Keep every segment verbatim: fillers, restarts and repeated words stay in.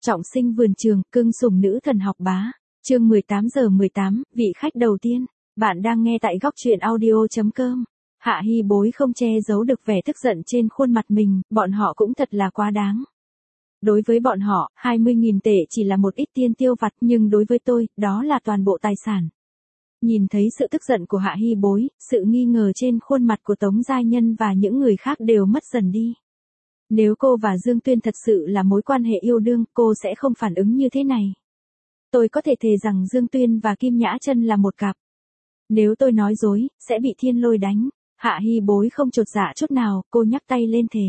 Trọng sinh vườn trường, cưng sủng nữ thần học bá. Chương mười tám giờ mười tám, vị khách đầu tiên. Bạn đang nghe tại góc truyện audio.com. Hạ Hi Bối không che giấu được vẻ tức giận trên khuôn mặt mình, bọn họ cũng thật là quá đáng. Đối với bọn họ, hai mươi nghìn tệ chỉ là một ít tiền tiêu vặt, nhưng đối với tôi, đó là toàn bộ tài sản. Nhìn thấy sự tức giận của Hạ Hi Bối, sự nghi ngờ trên khuôn mặt của Tống Giai Nhân và những người khác đều mất dần đi. Nếu cô và Dương Tuyên thật sự là mối quan hệ yêu đương, cô sẽ không phản ứng như thế này. Tôi có thể thề rằng Dương Tuyên và Kim Nhã Chân là một cặp. Nếu tôi nói dối, sẽ bị thiên lôi đánh. Hạ Hi Bối không chột dạ chút nào, cô nhắc tay lên thề.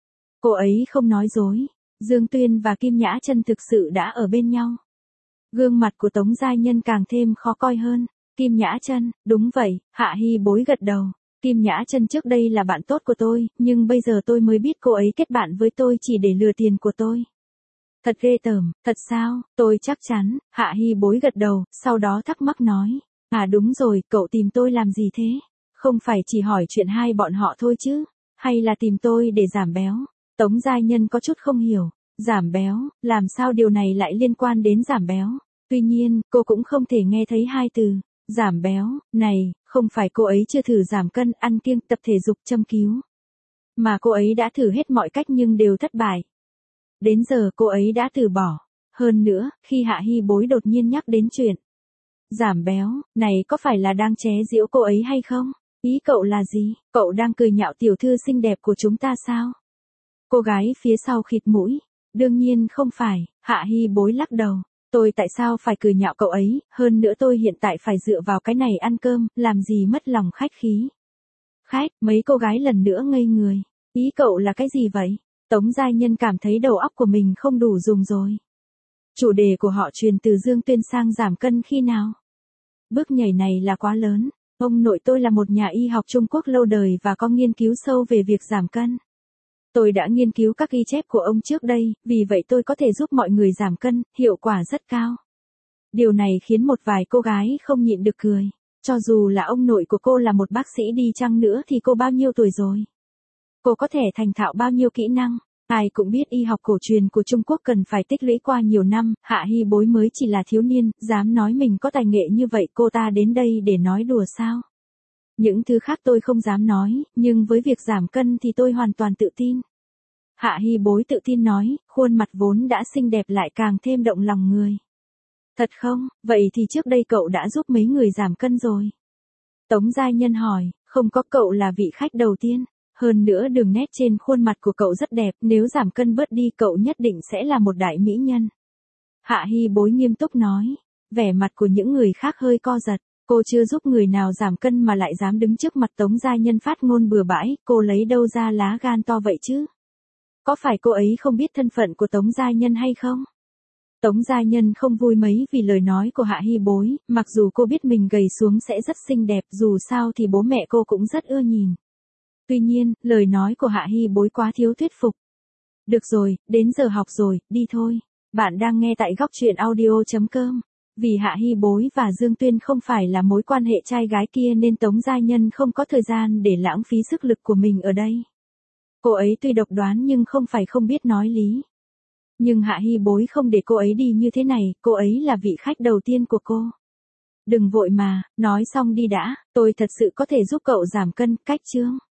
Cô ấy không nói dối. Dương Tuyên và Kim Nhã Chân thực sự đã ở bên nhau. Gương mặt của Tống Giai Nhân càng thêm khó coi hơn. Kim Nhã Chân, đúng vậy, Hạ Hi Bối gật đầu. Kim Nhã Chân trước đây là bạn tốt của tôi, nhưng bây giờ tôi mới biết cô ấy kết bạn với tôi chỉ để lừa tiền của tôi. Thật ghê tởm, thật sao, tôi chắc chắn. Hạ Hi Bối gật đầu, sau đó thắc mắc nói. À đúng rồi, cậu tìm tôi làm gì thế? Không phải chỉ hỏi chuyện hai bọn họ thôi chứ? Hay là tìm tôi để giảm béo? Tống Giai Nhân có chút không hiểu. Giảm béo, làm sao điều này lại liên quan đến giảm béo? Tuy nhiên, cô cũng không thể nghe thấy hai từ. Giảm béo, này, không phải cô ấy chưa thử giảm cân, ăn kiêng, tập thể dục, châm cứu. Mà cô ấy đã thử hết mọi cách nhưng đều thất bại. Đến giờ cô ấy đã từ bỏ. Hơn nữa, khi Hạ Hi Bối đột nhiên nhắc đến chuyện giảm béo, này có phải là đang chế giễu cô ấy hay không? Ý cậu là gì? Cậu đang cười nhạo tiểu thư xinh đẹp của chúng ta sao? Cô gái phía sau khịt mũi. Đương nhiên không phải, Hạ Hi Bối lắc đầu. Tôi tại sao phải cười nhạo cậu ấy, hơn nữa tôi hiện tại phải dựa vào cái này ăn cơm, làm gì mất lòng khách khí. Khách, mấy cô gái lần nữa ngây người. Ý cậu là cái gì vậy? Tống Giai Nhân cảm thấy đầu óc của mình không đủ dùng rồi. Chủ đề của họ truyền từ Dương Tuyên sang giảm cân khi nào? Bước nhảy này là quá lớn. Ông nội tôi là một nhà y học Trung Quốc lâu đời và có nghiên cứu sâu về việc giảm cân. Tôi đã nghiên cứu các ghi chép của ông trước đây, vì vậy tôi có thể giúp mọi người giảm cân, hiệu quả rất cao. Điều này khiến một vài cô gái không nhịn được cười. Cho dù là ông nội của cô là một bác sĩ đi chăng nữa thì cô bao nhiêu tuổi rồi? Cô có thể thành thạo bao nhiêu kỹ năng? Ai cũng biết y học cổ truyền của Trung Quốc cần phải tích lũy qua nhiều năm, Hạ Hi Bối mới chỉ là thiếu niên, dám nói mình có tài nghệ như vậy, cô ta đến đây để nói đùa sao? Những thứ khác tôi không dám nói, nhưng với việc giảm cân thì tôi hoàn toàn tự tin. Hạ Hi Bối tự tin nói, khuôn mặt vốn đã xinh đẹp lại càng thêm động lòng người. Thật không, vậy thì trước đây cậu đã giúp mấy người giảm cân rồi? Tống Giai Nhân hỏi, không có, cậu là vị khách đầu tiên. Hơn nữa đường nét trên khuôn mặt của cậu rất đẹp, nếu giảm cân bớt đi cậu nhất định sẽ là một đại mỹ nhân. Hạ Hi Bối nghiêm túc nói, vẻ mặt của những người khác hơi co giật. Cô chưa giúp người nào giảm cân mà lại dám đứng trước mặt Tống Giai Nhân phát ngôn bừa bãi, cô lấy đâu ra lá gan to vậy chứ? Có phải cô ấy không biết thân phận của Tống Giai Nhân hay không? Tống Giai Nhân không vui mấy vì lời nói của Hạ Hi Bối, mặc dù cô biết mình gầy xuống sẽ rất xinh đẹp, dù sao thì bố mẹ cô cũng rất ưa nhìn. Tuy nhiên, lời nói của Hạ Hi Bối quá thiếu thuyết phục. Được rồi, đến giờ học rồi, đi thôi. Bạn đang nghe tại góc truyện audio.com. Vì Hạ Hi Bối và Dương Tuyên không phải là mối quan hệ trai gái kia nên Tống Giai Nhân không có thời gian để lãng phí sức lực của mình ở đây. Cô ấy tuy độc đoán nhưng không phải không biết nói lý. Nhưng Hạ Hi Bối không để cô ấy đi như thế này, cô ấy là vị khách đầu tiên của cô. Đừng vội mà, nói xong đi đã, tôi thật sự có thể giúp cậu giảm cân, cách chương.